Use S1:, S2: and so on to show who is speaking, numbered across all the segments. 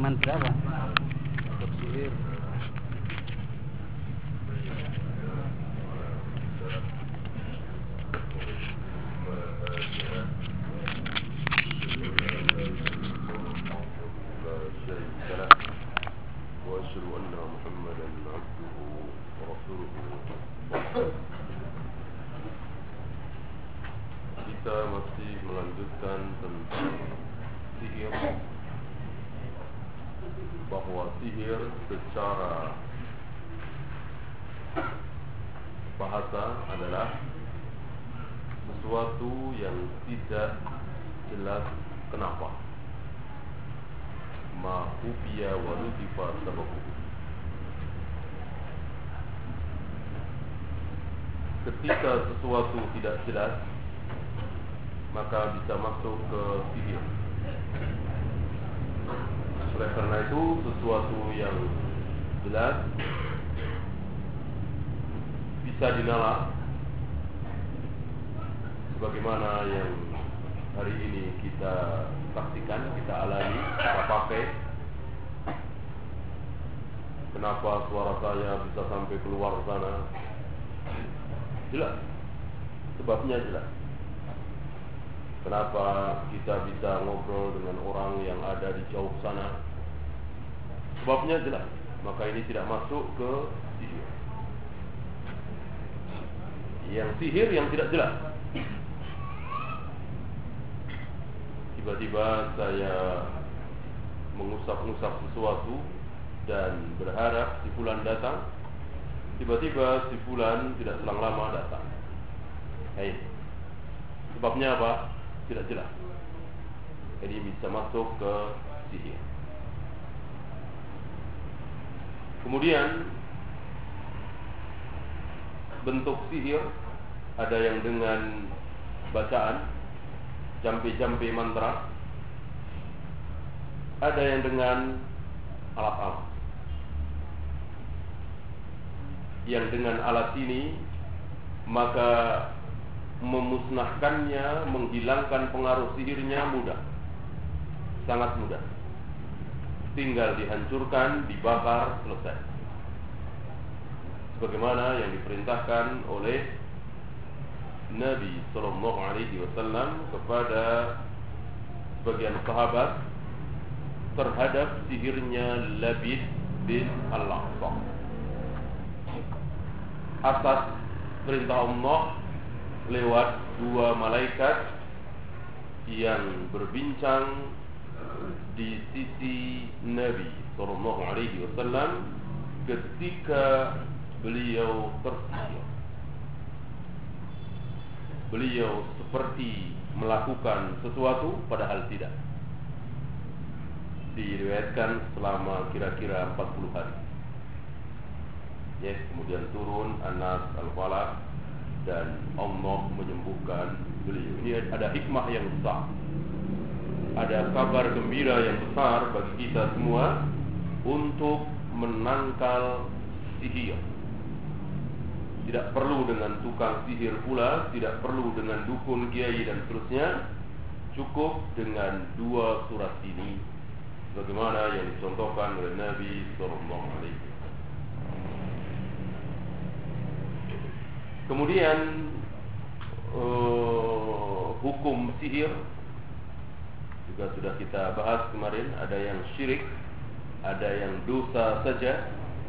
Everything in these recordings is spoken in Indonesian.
S1: mantra apa? Untuk sihir.
S2: Kita masih melanjutkan tentang sihir, bahwa sihir secara bahasa adalah sesuatu yang tidak jelas kenapa, ma ufiya wa lutifa sababu. Ketika sesuatu tidak jelas, maka bisa masuk ke sihir. Oleh karena itu, sesuatu yang jelas bisa dinalar, sebagaimana yang hari ini kita saksikan, kita alami, kita pakai. Kenapa suara saya bisa sampai keluar sana? Jelas, sebabnya jelas. Kenapa kita bisa ngobrol dengan orang yang ada di jauh sana? Sebabnya jelas. Maka ini tidak masuk ke sihir. Yang sihir yang tidak jelas. Tiba-tiba saya mengusap-ngusap sesuatu dan berharap si fulan datang. Tiba-tiba si fulan tidak selang lama datang. Sebabnya apa? Tidak jelas. Jadi bisa masuk ke sihir. Kemudian bentuk sihir ada yang dengan bacaan, jampe-jampe mantra, ada yang dengan alat-alat. Yang dengan alat ini maka memusnahkannya, menghilangkan pengaruh sihirnya mudah, sangat mudah. Tinggal dihancurkan, dibakar, selesai. Sebagaimana yang diperintahkan oleh Nabi SAW kepada sebagian sahabat terhadap sihirnya Labid bin Al-Aqsa. Atas perintah Allah lewat dua malaikat yang berbincang di sisi Nabi SAW ketika beliau tersihir. Beliau seperti melakukan sesuatu padahal tidak. Diriwayatkan selama kira-kira 40 hari. Kemudian turun Anas Al-Falaq dan Allah menyembuhkan beliau. Ini ada hikmah yang besar, ada kabar gembira yang besar bagi kita semua untuk menangkal sihir. Tidak perlu dengan tukang sihir pula, tidak perlu dengan dukun, kiai dan seterusnya. Cukup dengan dua surat ini, bagaimana yang dicontohkan oleh Nabi SAW. Kemudian hukum sihir juga sudah kita bahas kemarin. Ada yang syirik, ada yang dosa saja.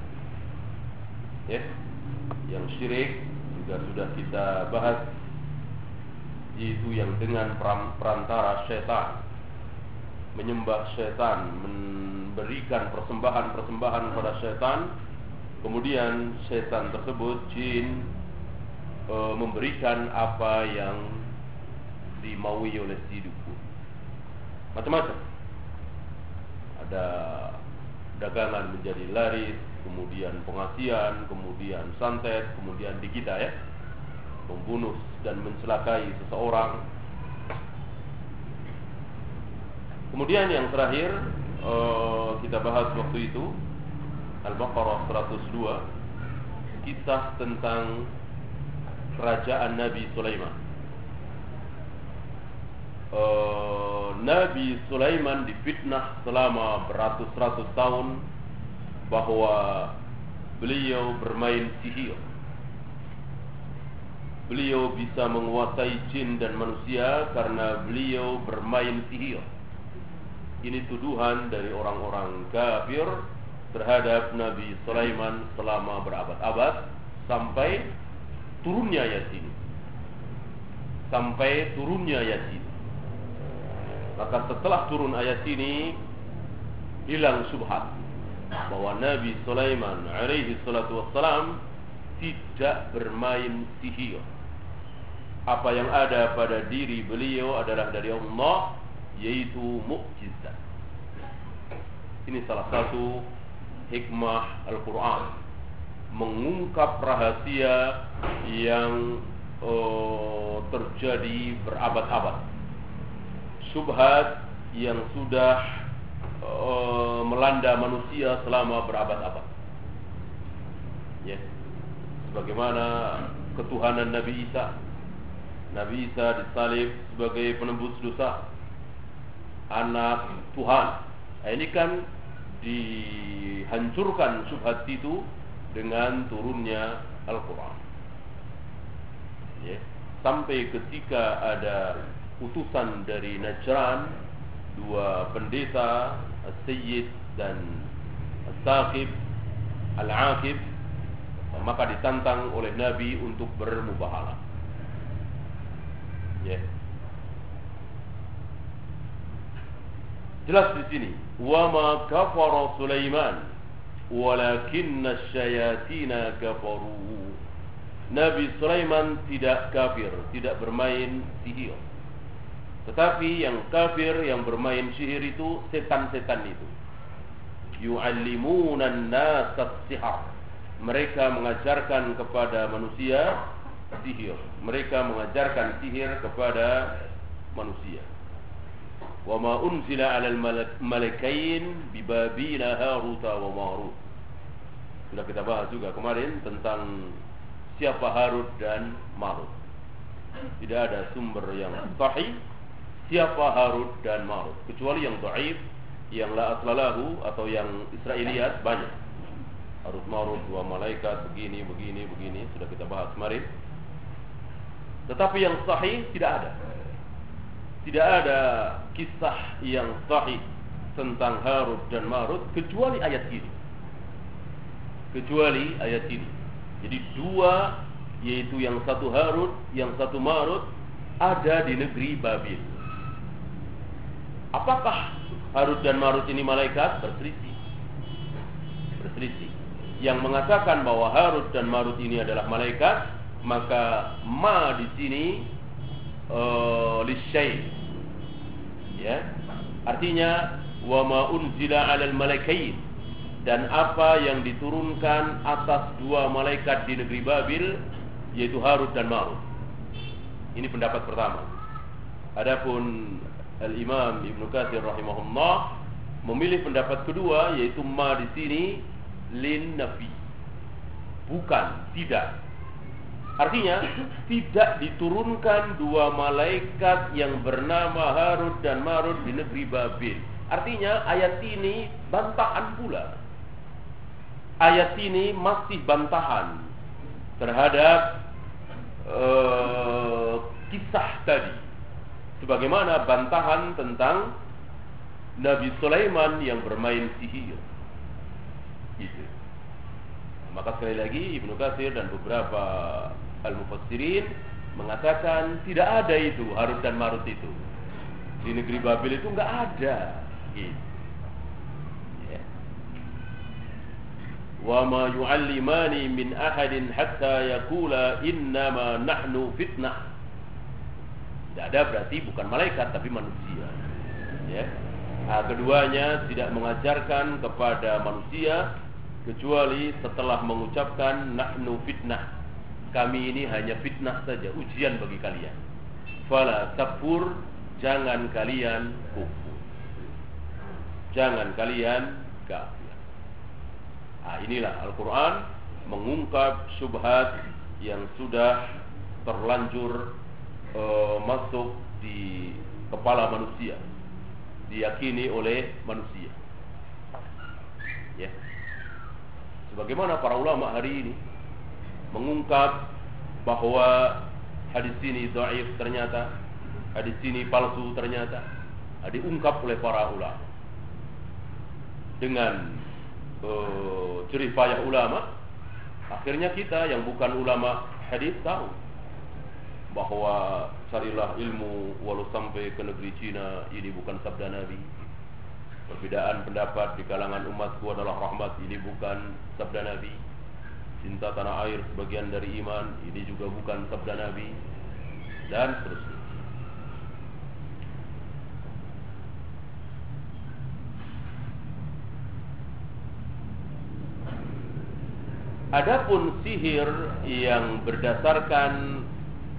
S2: Yang syirik juga sudah kita bahas, yaitu yang dengan perantara syaitan, menyembah syaitan, memberikan persembahan-persembahan pada syaitan. Kemudian syaitan tersebut, jin, memberikan apa yang dimaui oleh si dukun. Macam-macam. Ada dagangan menjadi laris, kemudian pengasian, kemudian santet, kemudian digita, membunuh dan mencelakai seseorang. Kemudian yang terakhir kita bahas waktu itu Al-Baqarah 102, kisah tentang kerajaan Nabi Sulaiman. Nabi Sulaiman difitnah selama beratus-ratus tahun bahwa beliau bermain sihir. Beliau bisa menguasai jin dan manusia karena beliau bermain sihir. Ini tuduhan dari orang-orang kafir terhadap Nabi Sulaiman selama berabad-abad sampai turunnya ayat ini. Maka setelah turun ayat ini, hilang syubhat bahwa Nabi Sulaiman alaihi salatu wassalam tidak bermain sihir. Apa yang ada pada diri beliau adalah dari Allah, yaitu mukjizat. Ini salah satu hikmah Al-Quran, mengungkap rahasia yang terjadi berabad-abad, syubhat yang sudah melanda manusia selama berabad-abad. Ya, sebagaimana ketuhanan Nabi Isa. Nabi Isa disalib sebagai penembus dosa, anak Tuhan. Nah, ini kan dihancurkan syubhat itu dengan turunnya Al-Quran. Ya. Sampai ketika ada utusan dari Najran, dua pendeta, As-Sayyid dan As-Saqib, Al-Aqib, maka ditantang oleh Nabi untuk bermubahalah. Ya. Jelas di sini, wa ma kafara Sulaiman walakinna asyayatina kafaru. Nabi Sulaiman tidak kafir, tidak bermain sihir. Tetapi yang kafir, yang bermain sihir itu setan-setan itu. Yu'allimuna an-nasa as-sihr. Mereka mengajarkan kepada manusia sihir. Mereka mengajarkan sihir kepada manusia. Wa ma unzila 'alal malakain bi Babila Harut wa Marut. Sudah kita bahas juga kemarin tentang siapa Harut dan Marut. Tidak ada sumber yang sahih siapa Harut dan Marut, kecuali yang dhaif, yang la aslalahu, atau yang Israiliyat banyak. Harut Marut dua malaikat begini sudah kita bahas kemarin. Tetapi yang sahih tidak ada. Tidak ada kisah yang sahih tentang Harut dan Marut kecuali ayat ini. Jadi dua, yaitu yang satu Harut, yang satu Marut, ada di negeri Babil. Apakah Harut dan Marut ini malaikat? Berselisih. Yang mengatakan bahwa Harut dan Marut ini adalah malaikat, maka ma di sini lisyai, ya, artinya wa ma unzila 'alal malakain, dan apa yang diturunkan atas dua malaikat di negeri Babil, yaitu Harut dan Marut. Ini pendapat pertama. Adapun Al-Imam Ibnu Katsir rahimahullah memilih pendapat kedua, yaitu ma di sini lin nafi, bukan, tidak. Artinya tidak diturunkan dua malaikat yang bernama Harut dan Marut di negeri Babil. Artinya ayat ini bantahan pula. Ayat ini masih bantahan terhadap kisah tadi, sebagaimana bantahan tentang Nabi Sulaiman yang bermain sihir. Gitu. Maka sekali lagi Ibnu Katsir dan beberapa al-mufassirin mengatakan tidak ada itu Harut dan Marut itu di negeri Babil, itu enggak ada. Gitu. Ya. Wa ma yu'allimani min ahadin hatta yaqula innama nahnu fitnah. Tidak ada berarti bukan malaikat tapi manusia. Ya. Nah, keduanya tidak mengajarkan kepada manusia kecuali setelah mengucapkan nahnu fitnah, kami ini hanya fitnah saja, ujian bagi kalian. Fala takfur, jangan kalian kufur, jangan kalian kafir. Nah, inilah Al-Quran mengungkap syubhat yang sudah terlanjur masuk di kepala manusia, diyakini oleh manusia. Ya. Sebagaimana para ulama hari ini mengungkap bahwa hadis ini dhaif ternyata, hadis ini palsu ternyata, diungkap oleh para ulama dengan jerih payah ulama. Akhirnya kita yang bukan ulama hadis tahu bahwa carilah ilmu walau sampai ke negeri Cina, ini bukan sabda Nabi. Perbedaan pendapat di kalangan umatku adalah rahmat, ini bukan sabda Nabi. Cinta tanah air sebagian dari iman, ini juga bukan sabda Nabi, dan seterusnya. Adapun sihir yang berdasarkan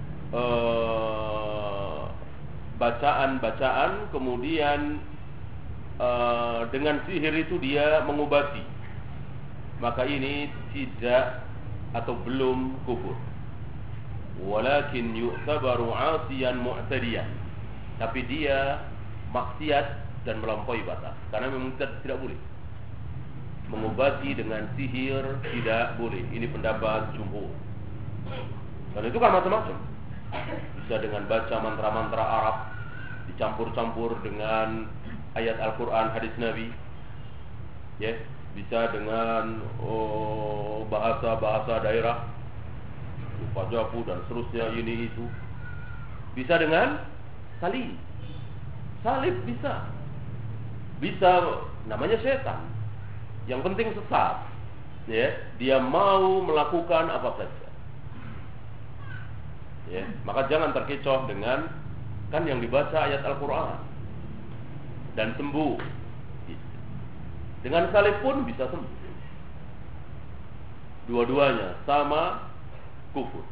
S2: bacaan-bacaan, kemudian dengan sihir itu dia mengobati, maka ini tidak atau belum kufur. Walakin yu'tabaru 'asiyan mu'tadiyan, tapi dia maksiat dan melampaui batas, karena memang tidak boleh mengobati dengan sihir, tidak boleh. Ini pendapat jumhur. Dan itu kan macam-macam. Bisa dengan baca mantra-mantra Arab dicampur-campur dengan ayat Al-Quran, hadis Nabi. Ya, bisa dengan bahasa-bahasa daerah, Pajapu dan seterusnya, ini itu. Bisa dengan salib. Salib bisa. Bisa, namanya setan. Yang penting sesat. Ya, dia mau melakukan apa saja. Ya, maka jangan terkecoh dengan kan yang dibaca ayat Al-Quran dan sembuh. Dengan salib pun bisa sembuh. Dua-duanya sama kufur.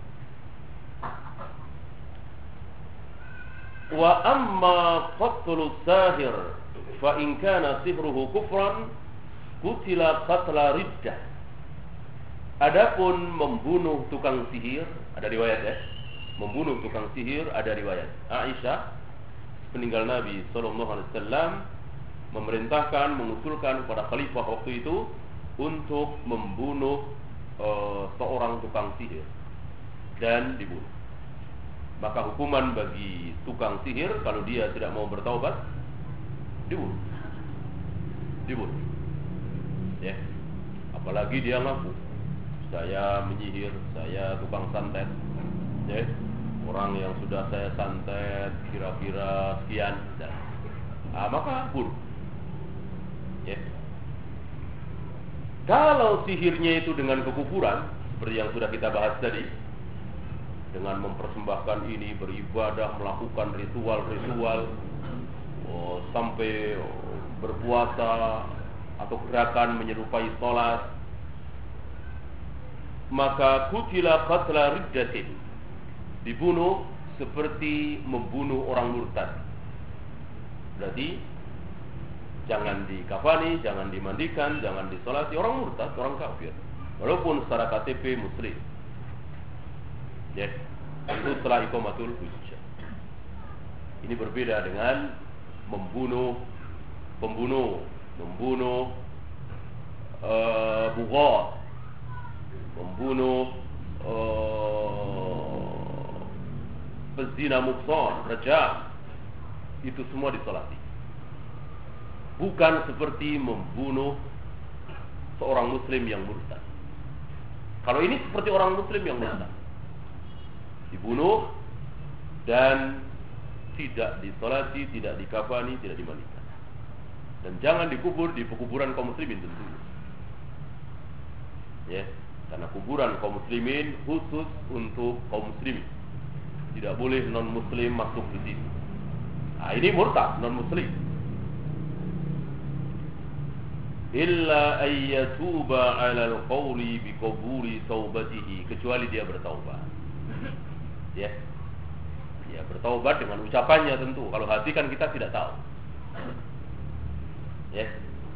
S2: Wa amma qatlus sahir fa in kana sihruhu kufran qutila qatla riddah. Adapun membunuh tukang sihir, ada riwayat ya. Membunuh tukang sihir ada riwayat. Aisyah peninggal Nabi sallallahu alaihi wasallam memerintahkan, mengusulkan kepada khalifah waktu itu untuk membunuh seorang tukang sihir dan dibunuh. Maka hukuman bagi tukang sihir kalau dia tidak mau bertaubat, dibunuh. Dibunuh. Ya. Apalagi dia ngaku, saya menyihir, saya tukang santet. Ya. Orang yang sudah saya santet kira-kira sekian, maka bunuh. Ya. Kalau sihirnya itu dengan kekufuran, seperti yang sudah kita bahas tadi, dengan mempersembahkan ini, beribadah, melakukan ritual-ritual, sampai berpuasa atau gerakan menyerupai sholat, maka kutila qatla riddatin, dibunuh seperti membunuh orang murtad. Berarti jangan dikafani, jangan dimandikan, jangan disolati. Orang murtad, orang kafir, walaupun secara KTP muslim. Ya, itu setelah iqamatul hujjah. Ini berbeda dengan membunuh bughat, membunuh pezina muhsan, rajam. Itu semua disolati. Bukan seperti membunuh seorang muslim yang murtad. Kalau ini seperti orang muslim yang murtad, dibunuh dan tidak disolati, tidak dikafani, tidak dimandikan, dan jangan dikubur di pekuburan kaum muslimin tentunya. Ya, karena kuburan kaum muslimin khusus untuk kaum muslimin, tidak boleh non muslim masuk di situ. Nah, ini murtad, non muslim. Illa ayyatuba 'ala al-qawli bi qabuli taubatihi, kecuali dia bertaubat. Ya. Ya, bertaubat dengan ucapannya tentu. Kalau hati kan kita tidak tahu. Ya.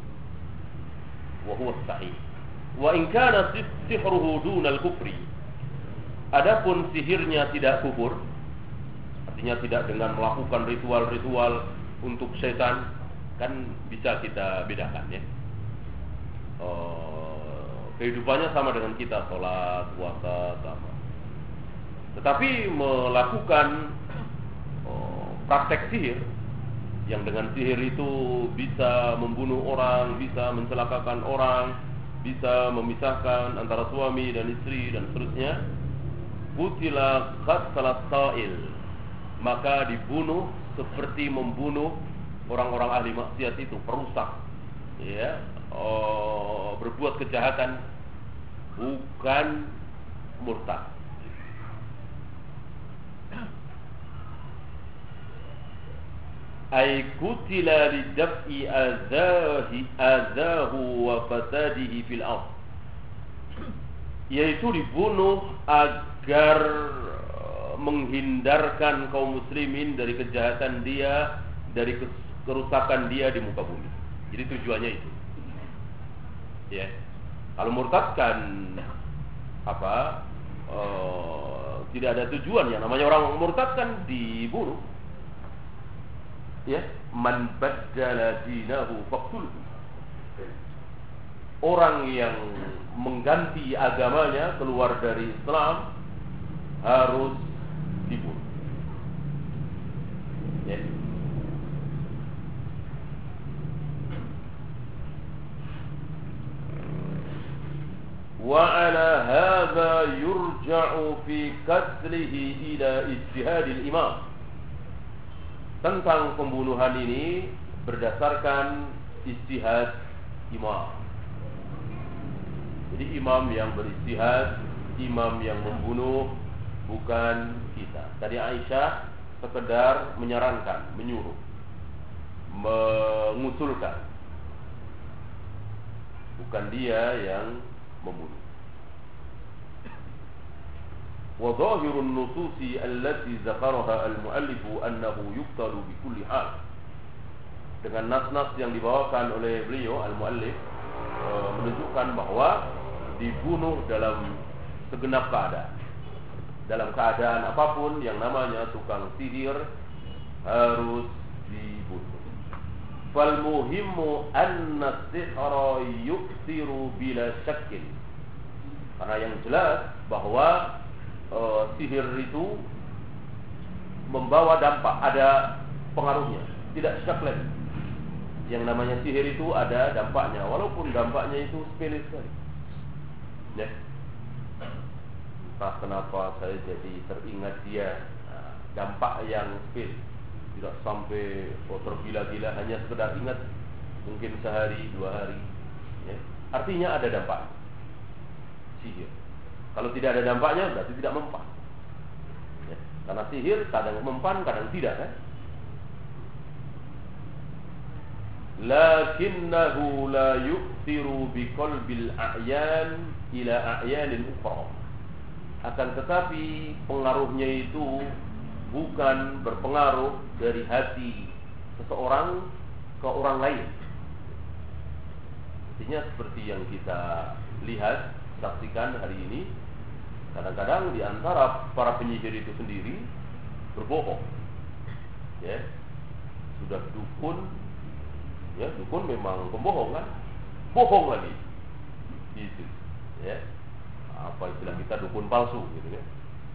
S2: Wa huwa sahih. Wa in kana sihruhu dunal kufri. Adapun sihirnya tidak kufur, artinya tidak dengan melakukan ritual-ritual untuk setan, kan bisa kita bedakan ya. Kehidupannya sama dengan kita, sholat, puasa, sama. Tetapi melakukan praktek sihir, yang dengan sihir itu bisa membunuh orang, bisa mencelakakan orang, bisa memisahkan antara suami dan istri dan seterusnya, qutila qatla sa'il, maka dibunuh seperti membunuh orang-orang ahli maksiat itu, perusak, ya, berbuat kejahatan, bukan murtad. Ay qutila lidaf'i azahu wa fasadihi fil ardh, yaitu dibunuh agar menghindarkan kaum muslimin dari kejahatan dia, dari kerusakan dia di muka bumi. Jadi tujuannya itu. Ya. Kalau murtad kan tidak ada tujuan. Yang namanya orang murtad kan dibunuh. Ya, man baddala dinahu faqtulhu. Orang yang mengganti agamanya, keluar dari Islam, harus dibunuh. Ya. Wa ala hadha yurja'u fi qatlihi ila ijtihadil imam. Tentang pembunuhan ini berdasarkan ijtihad imam. Jadi imam yang beristihad, imam yang membunuh, bukan kita. Tadi Aisyah sekedar menyarankan, menyuruh, mengusulkan, bukan dia yang membunuh. Wa dhahirun nususi allati dzakaraha al-muallif annahu yuqtalu bi kulli hal. Dengan nas-nas yang dibawakan oleh beliau al-muallif menunjukkan bahwa dibunuh dalam segenap keadaan. Dalam keadaan apapun yang namanya tukang sihir harus dibunuh. Fal muhimmu anna sihra yuksiru bila syakkin. Karena yang jelas bahwa sihir itu membawa dampak, ada pengaruhnya, tidak syak lagi. Yang namanya sihir itu ada dampaknya, walaupun dampaknya itu sepele sekali. Ya. Entah kenapa saya jadi teringat dia, dampak yang sepele, tidak sampai tergila-gila, hanya sekedar ingat, mungkin sehari, 2 hari. Ya. Artinya ada dampak sihir. Kalau tidak ada dampaknya berarti tidak mempan. Ya. Karena sihir kadang mempan, kadang tidak, kan? Lakinnahu la yu'thiru biqalbil a'yan ila a'yanin ukhra. Akan tetapi pengaruhnya itu bukan berpengaruh dari hati seseorang ke orang lain. Artinya seperti yang kita lihat, saksikan hari ini, kadang-kadang di antara para penyihir itu sendiri berbohong. Ya. Sudah dukun, ya, dukun memang pembohong, kan? Bohong lagi. Gitu. Ya. Apa istilah kita, dukun palsu gitu ya.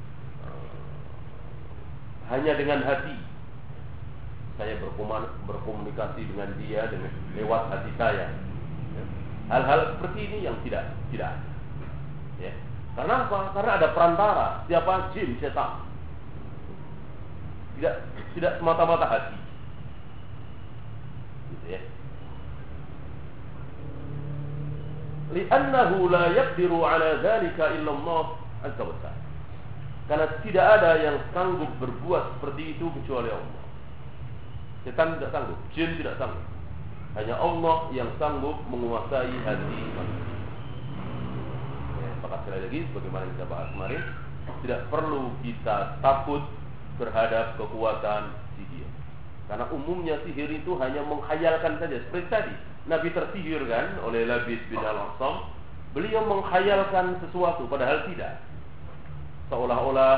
S2: Hanya dengan hati saya berkomunikasi dengan dia dengan lewat hati saya. Ya. Hal-hal seperti ini yang tidak ada. Ya. Karena apa? Karena ada perantara, siapa? Jin, setan. Tidak semata-mata hati. Gitu ya. Li'annahu la yaqdiru 'ala dzalika illa Allah azza wa jalla. Karena tidak ada yang sanggup berbuat seperti itu kecuali Allah. Setan tidak sanggup, jin tidak sanggup. Hanya Allah yang sanggup menguasai hati manusia. Ya, maka sekali lagi, sebagaimana kita bahas kemarin, tidak perlu kita takut terhadap kekuatan sihir. Karena umumnya sihir itu hanya menghayalkan saja. Seperti tadi, Nabi tersihir kan oleh Labid bin Al-Aqsam. Beliau menghayalkan sesuatu, padahal tidak. Seolah-olah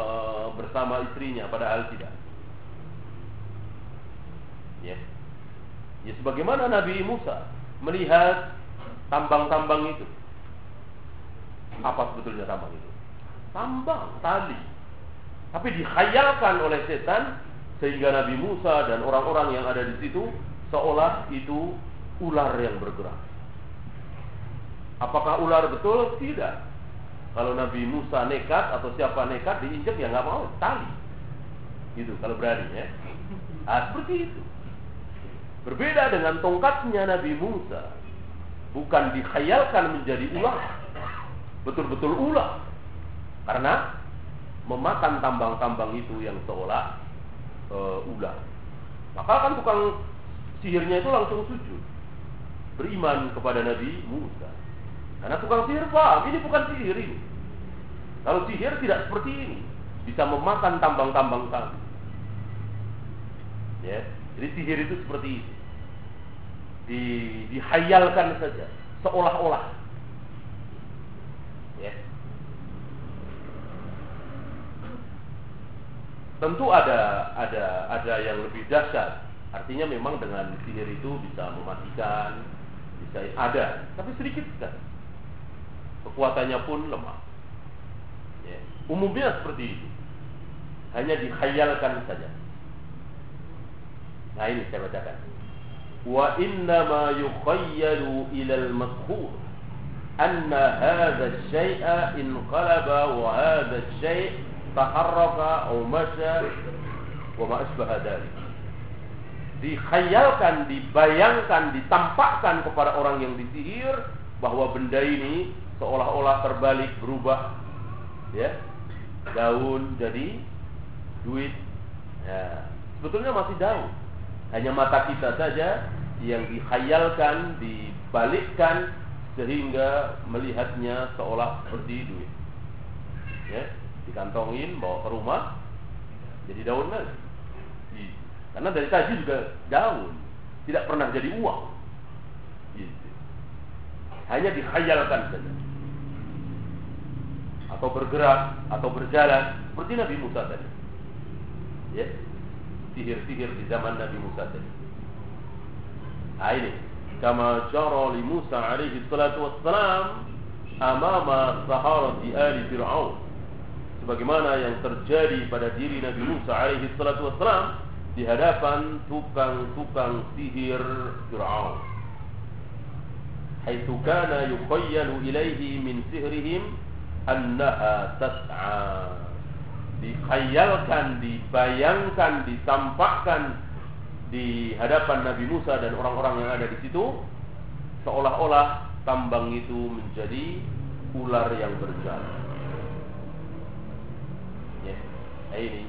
S2: bersama istrinya, padahal tidak. Ya. Ya sebagaimana Nabi Musa melihat tambang-tambang itu. Apa sebetulnya tambang itu? Tambang, tali. Tapi dikhayalkan oleh setan sehingga Nabi Musa dan orang-orang yang ada di situ seolah itu ular yang bergerak. Apakah ular betul? Tidak. Kalau Nabi Musa nekat atau siapa nekat diinjak ya nggak mau, tali. Gitu kalau berani ya. Seperti itu. Berbeda dengan tongkatnya Nabi Musa. Bukan dikhayalkan menjadi ular. Betul-betul ular. Karena memakan tambang-tambang itu yang seolah ular. Maka kan tukang sihirnya itu langsung sujud. Beriman kepada Nabi Musa. Karena tukang sihir paham, ini bukan sihir ini. Kalau sihir tidak seperti ini. Bisa memakan tambang-tambang kami. Ya, jadi sihir itu seperti itu. Dihayalkan saja, seolah-olah. Ya. Tentu ada yang lebih dahsyat. Artinya memang dengan sihir itu bisa mematikan, bisa ada, tapi sedikit sekali. Kekuatannya pun lemah. Ya. Umumnya seperti itu. Hanya dikhayalkan saja. Nah ini saya bacakan. Wa innama yukhayyalu ilal madkhur anna hadha syai'a inqalaba wa hadha syai' taharraka aw masya wa ma asbaha dzalik. Dikhayalkan, dibayangkan, ditampakkan kepada orang yang disihir bahwa benda ini seolah-olah terbalik, berubah, ya, daun jadi duit. Ya, sebetulnya masih daun. Hanya mata kita saja yang dikhayalkan, dibalikkan sehingga melihatnya seolah seperti duit. Ya, dikantongin, bawa ke rumah, jadi daun lagi. Karena dari tadi juga daun, tidak pernah jadi uang. Gitu. Hanya dikhayalkan saja. Atau bergerak, atau berjalan, seperti Nabi Musa tadi. Ya. Sihir-sihir di zaman Nabi Musa tadi. Nah ini, kama jara li Musa alaihi salatu wassalam amama saharati ali Fir'aun. Sebagaimana yang terjadi pada diri Nabi Musa alaihi salatu wassalam di hadapan tukang-tukang sihir Fir'aun. Haitsu kana yukhayyalu ilaihi min sihrihim annaha tas'a. Dikhayalkan, dibayangkan, ditampakkan di hadapan Nabi Musa dan orang-orang yang ada di situ seolah-olah tambang itu menjadi ular yang berjalan. Ya, ini.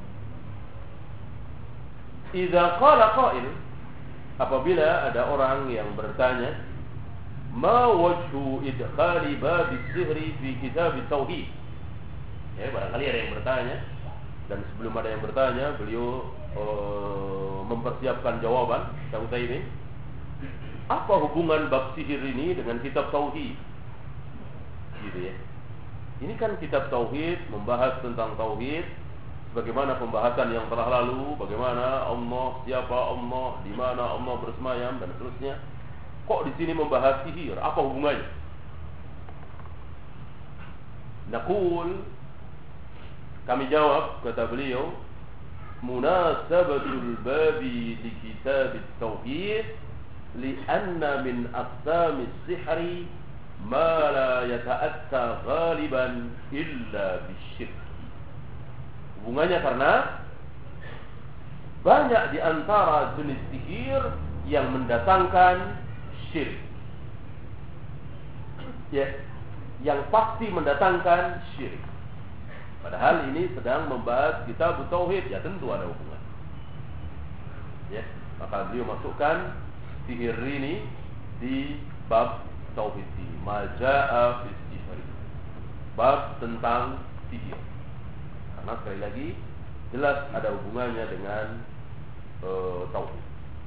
S2: Idza qala qail, apabila ada orang yang bertanya, ma wajhu idkhali bab as-sihri fi kitab at-tauhid? Ya, barangkali ada yang bertanya, dan sebelum ada yang bertanya, beliau mempersiapkan jawaban. Syekh Utsaimin, apa hubungan bab sihir ini dengan kitab tauhid? Gitu ya. Ini kan kitab tauhid, membahas tentang tauhid, bagaimana pembahasan yang telah lalu, bagaimana Allah, siapa Allah, di mana Allah bersemayam dan seterusnya. Kok di sini membahas sihir? Apa hubungannya? Naqul, kami jawab, kata beliau, munasabatul babi li kitab at-tauhid li'anna min aqsam as-sihri ma la yata'atta ghaliban illa bisyirk. Hubungannya karena banyak di antara jenis sihir yang mendatangkan syirik. Ya, yang pasti mendatangkan syirik. Padahal ini sedang membahas kitab tauhid, ya tentu ada hubungan. Ya, maka beliau masukkan sihir ini di bab tauhid, majaa fi sihir. Bab tentang sihir. Karena sekali lagi jelas ada hubungannya dengan tauhid.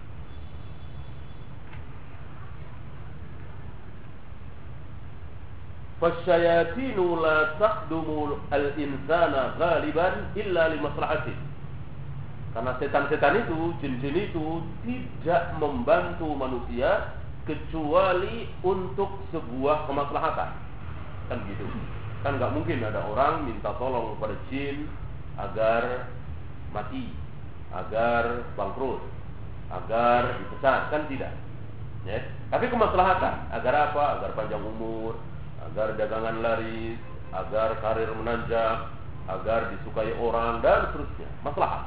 S2: فَالشَّيَاطِينُ لَا تَخْدُمُ الْإِنسَانَ غَالِبًا إِلَّا لِمَصْلَحَتِهِ. Karena setan-setan itu, jin-jin itu tidak membantu manusia kecuali untuk sebuah kemaslahatan. Kan gitu. Kan nggak mungkin ada orang minta tolong kepada jin agar mati, agar bangkrut, agar dipecat, kan tidak. Ya. Tapi kemaslahatan, agar apa? Agar panjang umur, agar dagangan laris, agar karir menanjak, agar disukai orang dan seterusnya. Maslahat.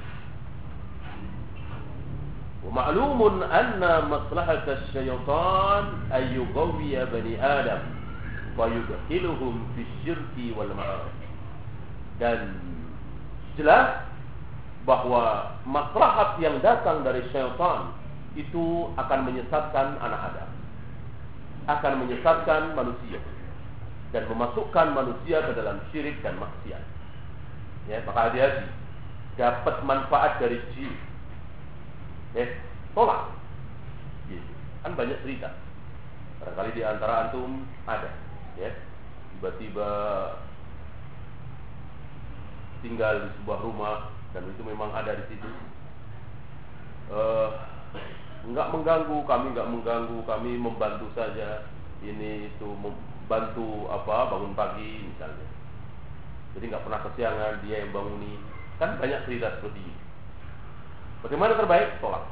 S2: ومعلوم أن مصلحة الشيطان أن يغوي بني آدم فيدخلهم في الشرك والمعاصي. Dan jelas bahwa maslahat yang datang dari syaitan itu akan menyesatkan anak Adam, akan menyesatkan manusia dan memasukkan manusia ke dalam syirik dan maksiat. Ya, maka hati-hati, dapat manfaat dari jin. Tolak. Gitu. Kan banyak cerita. Barangkali di antara antum ada, ya. Tiba-tiba tinggal di sebuah rumah dan itu memang ada di situ. Enggak mengganggu, kami membantu saja. Ini itu membantu bangun pagi misalnya. Jadi enggak pernah kesiangan, dia yang banguni. Kan banyak cerita seperti itu. Bagaimana terbaik? Tolak.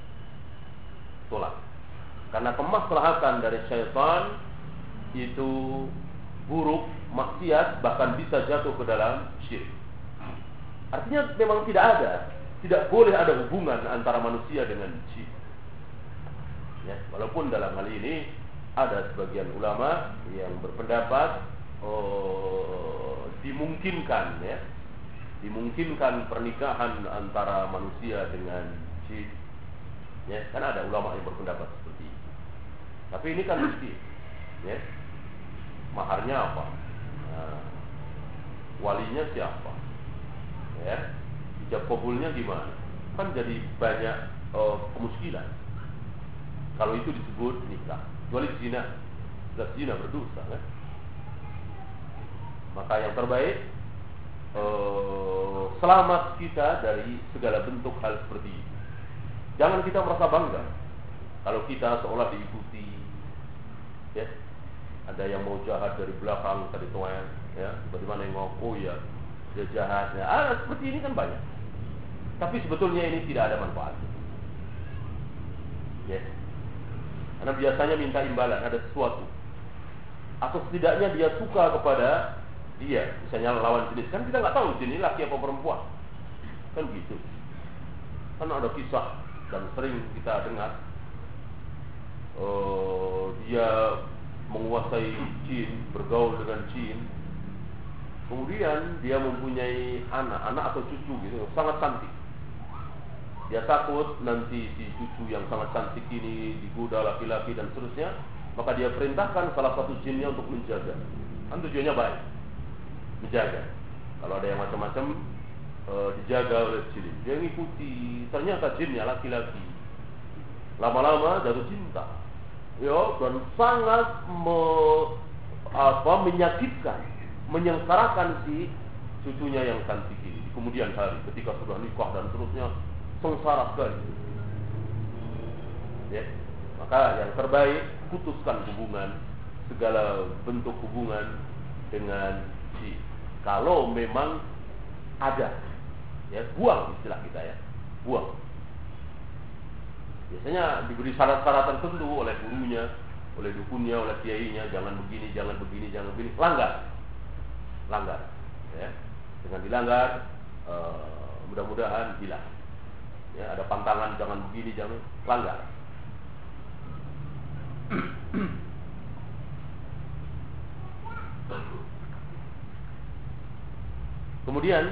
S2: Karena kemaslahatan dari syaitan itu buruk, maksiat, bahkan bisa jatuh ke dalam syirik. Artinya memang tidak boleh ada hubungan antara manusia dengan jin. Ya, walaupun dalam hal ini ada sebagian ulama yang berpendapat dimungkinkan pernikahan antara manusia dengan jin. Ya, kan ada ulama yang berpendapat seperti itu. Tapi ini kan mesti, ya. Maharnya apa? Walinya siapa? Ya, ijab kabulnya gimana? Kan jadi banyak kemuskilan. Kalau itu disebut nikah, kecuali zina, zina berdosa, kan? Maka yang terbaik selamat kita dari segala bentuk hal seperti itu. Jangan kita merasa bangga kalau kita seolah diikuti. Ya, ada yang mau jahat dari belakang tadi tuan, ya, tiba-tiba nengok, oh ya, dia jahat. Ya, seperti ini kan banyak. Tapi sebetulnya ini tidak ada manfaatnya. Ya, karena biasanya minta imbalan, ada sesuatu. Atau setidaknya dia suka kepada dia, misalnya lawan jenis. Kan kita nggak tahu jenis laki apa perempuan. Kan gitu. Kan ada kisah dan sering kita dengar, dia menguasai jin, bergaul dengan jin. Kemudian dia mempunyai anak atau cucu gitu, sangat cantik. Dia takut nanti si cucu yang sangat cantik ini digoda laki-laki dan seterusnya, maka dia perintahkan salah satu jinnya untuk menjaga. Kan tujuannya baik, menjaga. Kalau ada yang macam-macam, dijaga oleh jin. Dia ngikuti, ternyata jinnya laki-laki. Lama-lama jatuh cinta, ya, dan sangat menyakitkan, menyengsarakan si cucunya yang cantik ini. Kemudian hari ketika sudah nikah dan seterusnya, sengsara sekali. Ya, maka yang terbaik putuskan hubungan, segala bentuk hubungan dengan jin. Kalau memang ada, ya, buang istilah kita, ya, buang. Biasanya diberi syarat-syarat tertentu oleh gurunya, oleh dukunnya, oleh kiainya, jangan begini, jangan begini, jangan begini. Langgar, ya. Dengan dilanggar, mudah-mudahan hilang. Ya, ada pantangan, jangan begini, jangan langgar. Kemudian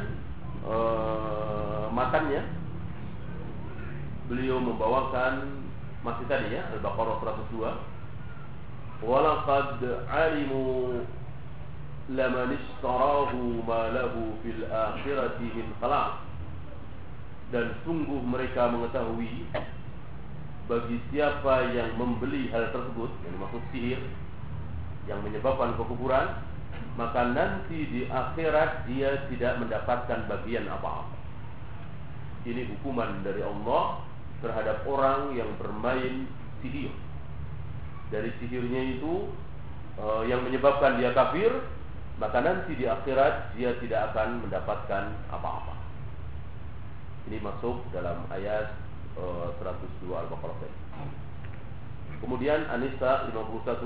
S2: matannya beliau membawakan masih tadi, ya, Al-Baqarah 102. Walaqad alimu laman ishtarahu ma lahu fil akhirati min khalaq. Dan sungguh mereka mengetahui bagi siapa yang membeli hal tersebut, yang dimaksud sihir yang menyebabkan kekufuran, maka nanti di akhirat dia tidak mendapatkan bagian apa-apa. Ini hukuman dari Allah terhadap orang yang bermain sihir. Dari sihirnya itu yang menyebabkan dia kafir, maka nanti di akhirat dia tidak akan mendapatkan apa-apa. Ini masuk dalam ayat 102 Al-Baqarah. Kemudian An-Nisa 51.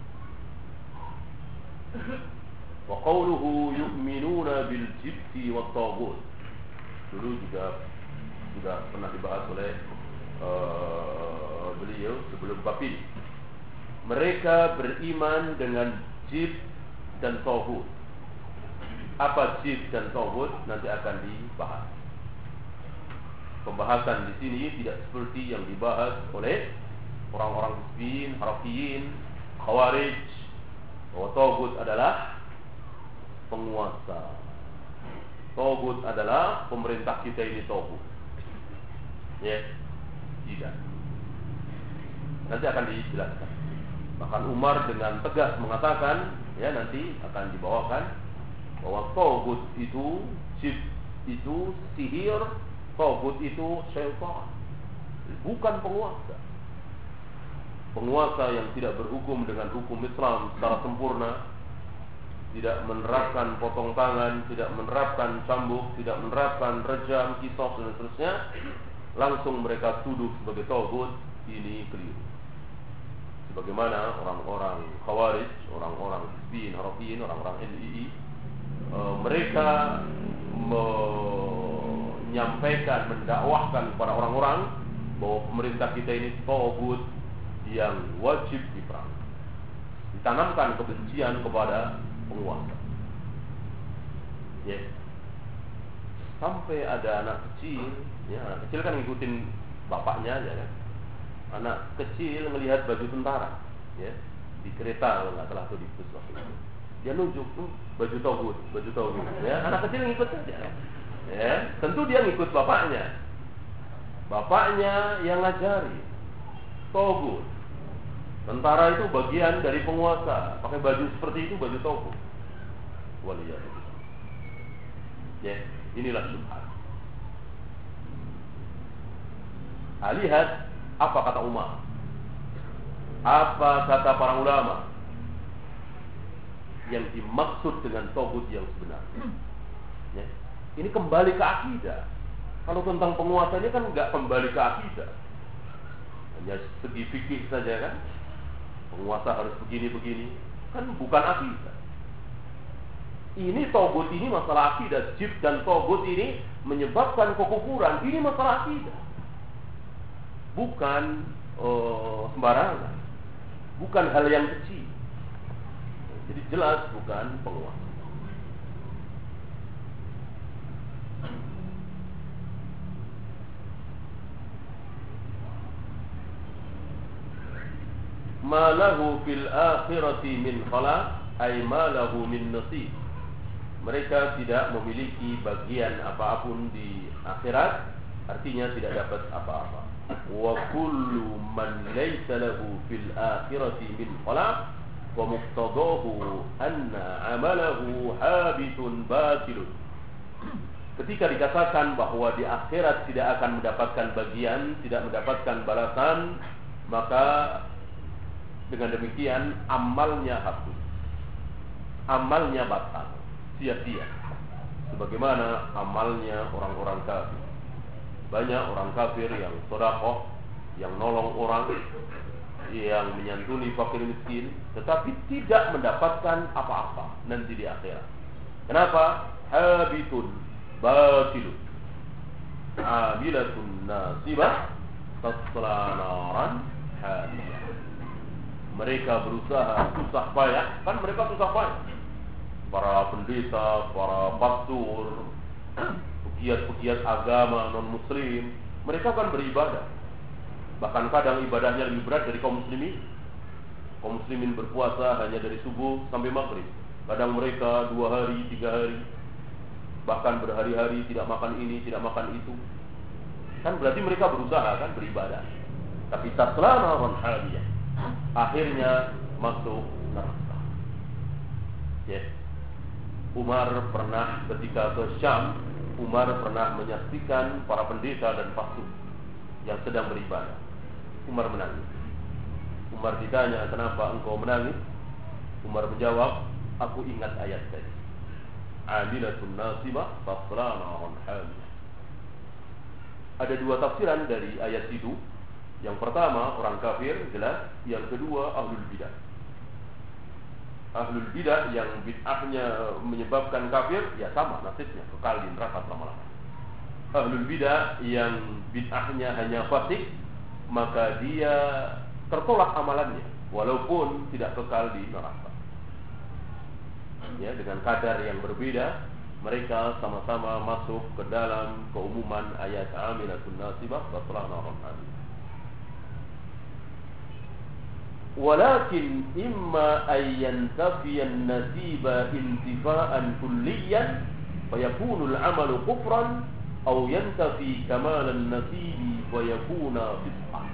S2: Wa qawluhu yu'minuna bil jibti wat taghut. Dulu juga sudah pernah dibahas oleh beliau sebelum bab ini. Mereka beriman dengan jibt dan taghut. Apa jibt dan taghut nanti akan dibahas. Pembahasan di sini tidak seperti yang dibahas oleh orang-orang hizbin, harafiyin, khawarij, bahwa taghut adalah penguasa. Taghut adalah pemerintah kita ini taghut. Ya, tidak. Nanti akan dijelaskan. Bahkan Umar dengan tegas mengatakan, ya nanti akan dibawakan bahwa taghut itu jibt itu sihir, taghut itu syaitan, bukan penguasa. Penguasa yang tidak berhukum dengan hukum Islam secara sempurna, tidak menerapkan potong tangan, tidak menerapkan cambuk, tidak menerapkan rejam, qisas dan seterusnya, langsung mereka tuduh sebagai taghut. Ini keliru. Sebagaimana orang-orang Khawarij, orang-orang Hizbin, Harafiyin, orang-orang NII, mereka menyampaikan, mendakwahkan kepada orang-orang bahwa pemerintah kita ini taghut yang wajib diperangi. Ditanamkan kebencian kepada penguasa. Ya. Sampai ada anak kecil, ya, anak kecil kan ngikutin bapaknya aja kan. Anak kecil melihat baju tentara, ya, di kereta kalau nggak salah atau di bus waktu itu. Dia nunjuk tuh baju taghut, baju taghut. Ya, anak kecil ngikut saja. Ya, tentu dia ngikut bapaknya. Bapaknya yang ngajari taghut. Tentara itu bagian dari penguasa. Pakai baju seperti itu baju taghut. Waliyahullah. Ya, inilah syubhat. Lihat apa kata Umar, apa kata para ulama yang dimaksud dengan taghut yang sebenarnya. Ya. Ini kembali ke akidah. Kalau tentang penguasa ini kan nggak kembali ke akidah, hanya segi fikih saja kan. Penguasa harus begini-begini, kan bukan akidah. Ini taghut ini masalah akidah. Jibt dan taghut ini menyebabkan kekufuran. Ini masalah akidah, bukan sembarangan, bukan hal yang kecil. Jadi jelas bukan penguasa. Ma lahu fil akhirati min khalaq ay ma lahu min nasib. Mereka tidak memiliki bagian apapun di akhirat, artinya tidak dapat apa-apa. Wa kullu man laysa lahu fil akhirati min khalaq wa muqtadahu anna amalahu habitun batilun. Ketika dikatakan bahwa di akhirat tidak akan mendapatkan bagian, tidak mendapatkan balasan, maka dengan demikian amalnya hapus, amalnya batal, sia-sia. Sebagaimana amalnya orang-orang kafir. Banyak orang kafir yang sedekah, yang nolong orang, yang menyantuni fakir miskin, tetapi tidak mendapatkan apa-apa nanti di akhirat. Kenapa? Habitun batilun amilatun nasibah tasla naran hamiyah. Mereka berusaha susah payah, kan mereka susah payah. Para pendeta, para pastor, pegiat-pegiat agama non-muslim, mereka kan beribadah. Bahkan kadang ibadahnya lebih berat dari kaum muslimin. Kaum muslimin berpuasa hanya dari subuh sampai maghrib. Kadang mereka 2 hari, 3 hari, bahkan berhari-hari tidak makan ini, tidak makan itu. Kan berarti mereka berusaha kan beribadah. Tapi tasla naran hamiyah, akhirnya masuk neraka. Umar pernah ketika ke Syam Umar pernah menyaksikan para pendeta dan fasik yang sedang beribadah. Umar menangis. Umar ditanya, kenapa engkau menangis? Umar menjawab, aku ingat ayat tadi. Amilatun nasibah tasla naran hamiyah. Ada dua tafsiran dari ayat itu. Yang pertama, orang kafir, jelas. Yang kedua, ahlul bidah. Ahlul bidah yang bid'ahnya menyebabkan kafir, ya sama nasibnya, kekal di neraka selama-lamanya. Ahlul bidah yang bid'ahnya hanya fasik, maka dia tertolak amalannya, walaupun tidak kekal di neraka. Ya, dengan kadar yang berbeda, mereka sama-sama masuk ke dalam keumuman ayat amilatun nasibah tasla naran hamiyah. Walakin imma ayyantafiyan nasiba intifa'an kulliyan fayakunul amalu kufran aw yantafi kamalan nasibi fayakuna fisqan.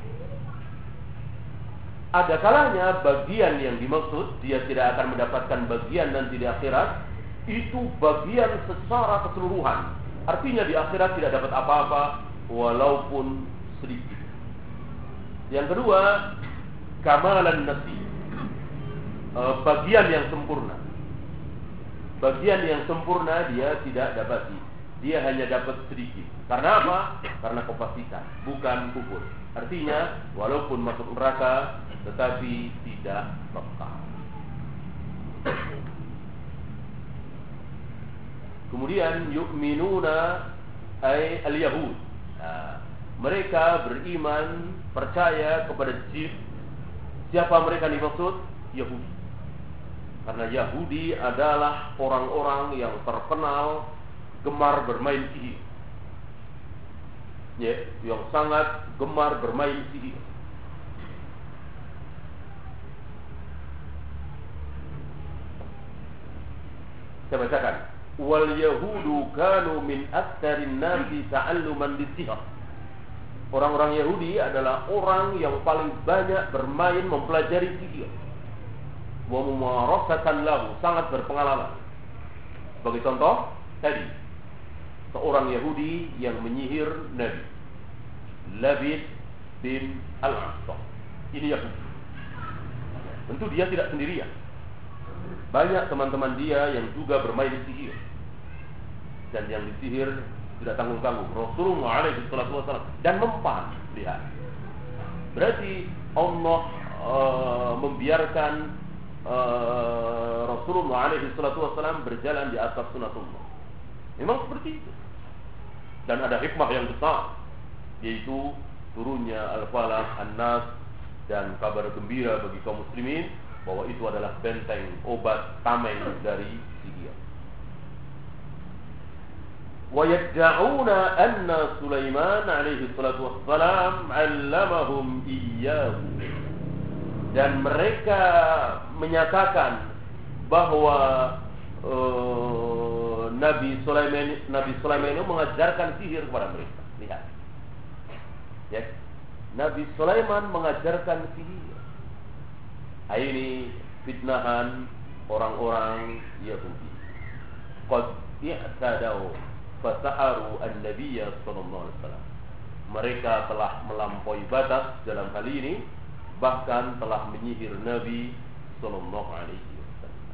S2: Ada kalanya bagian yang dimaksud dia tidak akan mendapatkan bagian nanti di akhirat, itu bagian secara keseluruhan. Artinya di akhirat tidak dapat apa-apa walaupun sedikit. Yang kedua, kamalan nasib, bagian yang sempurna. Bagian yang sempurna dia tidak dapati. Dia hanya dapat sedikit. Karena apa? Karena kefasikan, bukan kufur. Artinya walaupun masuk neraka tetapi tidak kekal. Kemudian yu'minuna ay al-yahud. Mereka beriman, percaya kepada jib. Siapa mereka dimaksud? Yahudi. Karena Yahudi adalah orang-orang yang terkenal gemar bermain sihir. Ya, yang sangat gemar bermain sihir. Saya bacakan. Wal yahudu kanu min aktsarin nasi ta'alluman lisihir. Orang-orang Yahudi adalah orang yang paling banyak bermain mempelajari sihir. Wa mumarasatan lahu, sangat berpengalaman. Sebagai contoh, tadi seorang Yahudi yang menyihir Nabi, Labid bin Al-Asqa. Ini Yahudi. Tentu dia tidak sendirian. Banyak teman-teman dia yang juga bermain sihir. Dan yang disihir tidak tanggung-tanggung. Rasulullah SAW dan mempan. Lihat. Berarti Allah membiarkan Rasulullah SAW berjalan di atas sunatullah. Memang seperti itu. Dan ada hikmah yang besar, yaitu turunnya Al-Falaq, An-Nas, dan kabar gembira bagi kaum muslimin bahwa itu adalah benteng obat tameng dari sihir. Wa yad'una anna Sulaiman alaihi salatu wassalam 'allamahum iyyahu. Dan mereka menyatakan bahwa Nabi Sulaiman itu mengajarkan sihir kepada mereka. Lihat. Ya. Nabi Sulaiman mengajarkan sihir. Ini fitnahan orang-orang Yahudi. Qad i'tadaw fasaharu an-nabiyya sallallahu alaihi wasallam. Mereka telah melampaui batas dalam hal ini, bahkan telah menyihir Nabi sallallahu alaihi wasallam.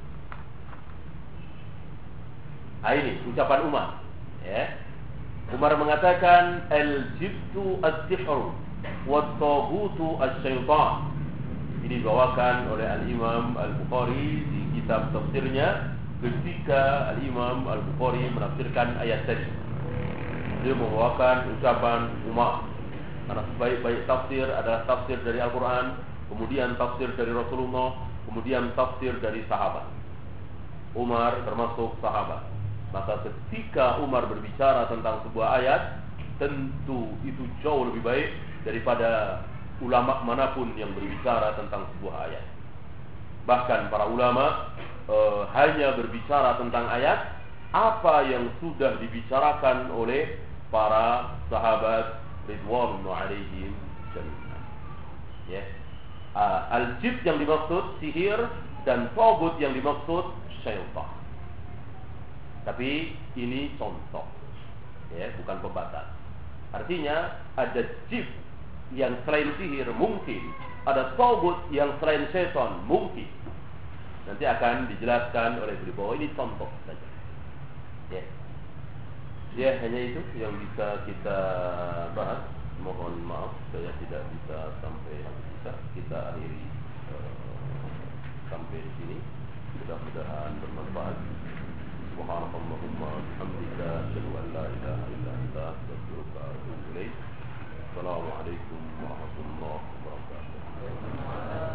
S2: Ini ucapan Umar, ya. Umar mengatakan al-jibtu as-sihru wat-taghutu as-syaitan. Ini dibawakan oleh Al-Imam Al-Bukhari di kitab tafsirnya ketika Al-Imam Al-Bukhari menafsirkan ayat tadi. Dia membawakan ucapan Umar. Karena sebaik-baik tafsir adalah tafsir dari Al-Quran, kemudian tafsir dari Rasulullah, kemudian tafsir dari sahabat. Umar termasuk sahabat. Maka ketika Umar berbicara tentang sebuah ayat, tentu itu jauh lebih baik daripada ulama manapun yang berbicara tentang sebuah ayat. Bahkan para ulama hanya berbicara tentang ayat apa yang sudah dibicarakan oleh para sahabat ridwanullah alaihim jami'an. Ya. Al-jib yang dimaksud sihir dan taghut yang dimaksud syaitan. Tapi ini contoh, ya, bukan pembatas. Artinya ada jin yang selain sihir mungkin, ada togut yang selain setan mungkin. Nanti akan dijelaskan oleh beliau bahwa ini contoh saja. Ya. Ya, hanya itu yang bisa kita bahas. Mohon maaf saya tidak bisa sampai bisa. Kita akhiri sampai di sini. Mudah-mudahan bermanfaat. Subhanallahumma bihamdika asyhadu an la ilaha illa anta astaghfiruka wa atubu ilaik. Assalamualaikum warahmatullahi wabarakatuh.